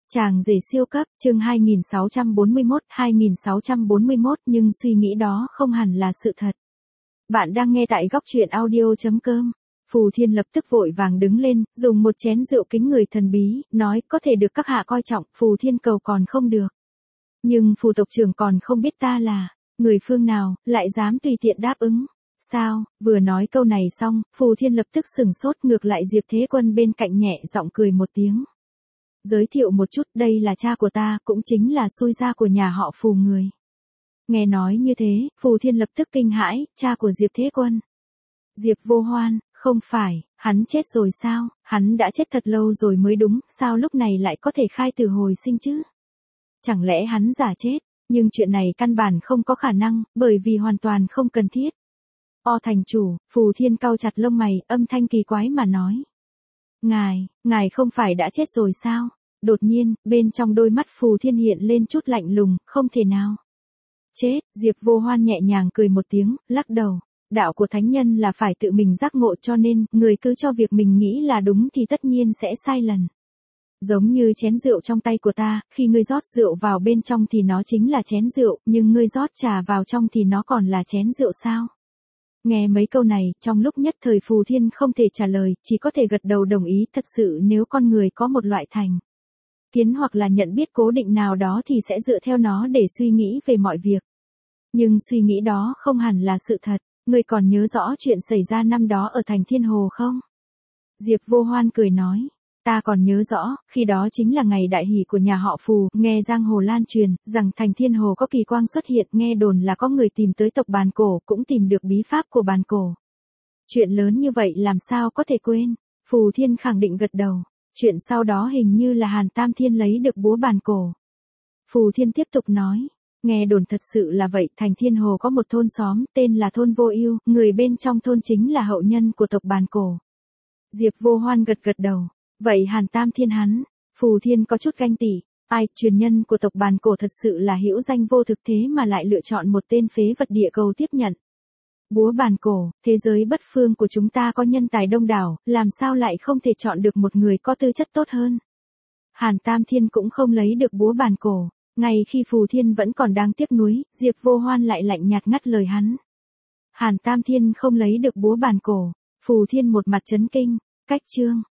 Chàng rể siêu cấp, chương 2641, nhưng suy nghĩ đó không hẳn là sự thật. Bạn đang nghe tại góc truyện audio.com. Phù Thiên lập tức vội vàng đứng lên, dùng một chén rượu kính người thần bí, nói có thể được các hạ coi trọng, Phù Thiên cầu còn không được. Nhưng Phù tộc trưởng còn không biết ta là người phương nào, lại dám tùy tiện đáp ứng. Sao, vừa nói câu này xong, Phù Thiên lập tức sừng sốt, ngược lại Diệp Thế Quân bên cạnh nhẹ giọng cười một tiếng. Giới thiệu một chút, đây là cha của ta, cũng chính là xui gia của nhà họ Phù người. Nghe nói như thế, Phù Thiên lập tức kinh hãi, cha của Diệp Thế Quân. Diệp Vô Hoan, không phải, hắn chết rồi sao, hắn đã chết thật lâu rồi mới đúng, sao lúc này lại có thể khai từ hồi sinh chứ? Chẳng lẽ hắn giả chết, nhưng chuyện này căn bản không có khả năng, bởi vì hoàn toàn không cần thiết. Thành chủ, Phù Thiên cau chặt lông mày, âm thanh kỳ quái mà nói. Ngài không phải đã chết rồi sao? Đột nhiên, bên trong đôi mắt Phù Thiên hiện lên chút lạnh lùng, không thể nào. Chết, Diệp Vô Hoan nhẹ nhàng cười một tiếng, lắc đầu. Đạo của thánh nhân là phải tự mình giác ngộ, cho nên, người cứ cho việc mình nghĩ là đúng thì tất nhiên sẽ sai lần. Giống như chén rượu trong tay của ta, khi ngươi rót rượu vào bên trong thì nó chính là chén rượu, nhưng ngươi rót trà vào trong thì nó còn là chén rượu sao? Nghe mấy câu này, trong lúc nhất thời Phù Thiên không thể trả lời, chỉ có thể gật đầu đồng ý. Thật sự nếu con người có một loại thành kiến hoặc là nhận biết cố định nào đó thì sẽ dựa theo nó để suy nghĩ về mọi việc. Nhưng suy nghĩ đó không hẳn là sự thật. Ngươi còn nhớ rõ chuyện xảy ra năm đó ở thành Thiên Hồ không? Diệp Vô Hoan cười nói. Ta còn nhớ rõ, khi đó chính là ngày đại hỷ của nhà họ Phù, nghe giang hồ lan truyền, rằng thành Thiên Hồ có kỳ quang xuất hiện, nghe đồn là có người tìm tới tộc Bàn Cổ, cũng tìm được bí pháp của Bàn Cổ. Chuyện lớn như vậy làm sao có thể quên? Phù Thiên khẳng định gật đầu. Chuyện sau đó hình như là Hàn Tam Thiên lấy được búa Bàn Cổ. Phù Thiên tiếp tục nói. Nghe đồn thật sự là vậy, thành Thiên Hồ có một thôn xóm, tên là thôn Vô Ưu, người bên trong thôn chính là hậu nhân của tộc Bàn Cổ. Diệp Vô Hoan gật đầu. Vậy Hàn Tam Thiên hắn, Phù Thiên có chút ganh tị, truyền nhân của tộc Bàn Cổ thật sự là hữu danh vô thực, thế mà lại lựa chọn một tên phế vật địa cầu tiếp nhận. Búa Bàn Cổ, thế giới bất phương của chúng ta có nhân tài đông đảo, làm sao lại không thể chọn được một người có tư chất tốt hơn. Hàn Tam Thiên cũng không lấy được búa Bàn Cổ, ngay khi Phù Thiên vẫn còn đang tiếc nuối, Diệp Vô Hoan lại lạnh nhạt ngắt lời hắn. Hàn Tam Thiên không lấy được búa Bàn Cổ, Phù Thiên một mặt chấn kinh, cách chương.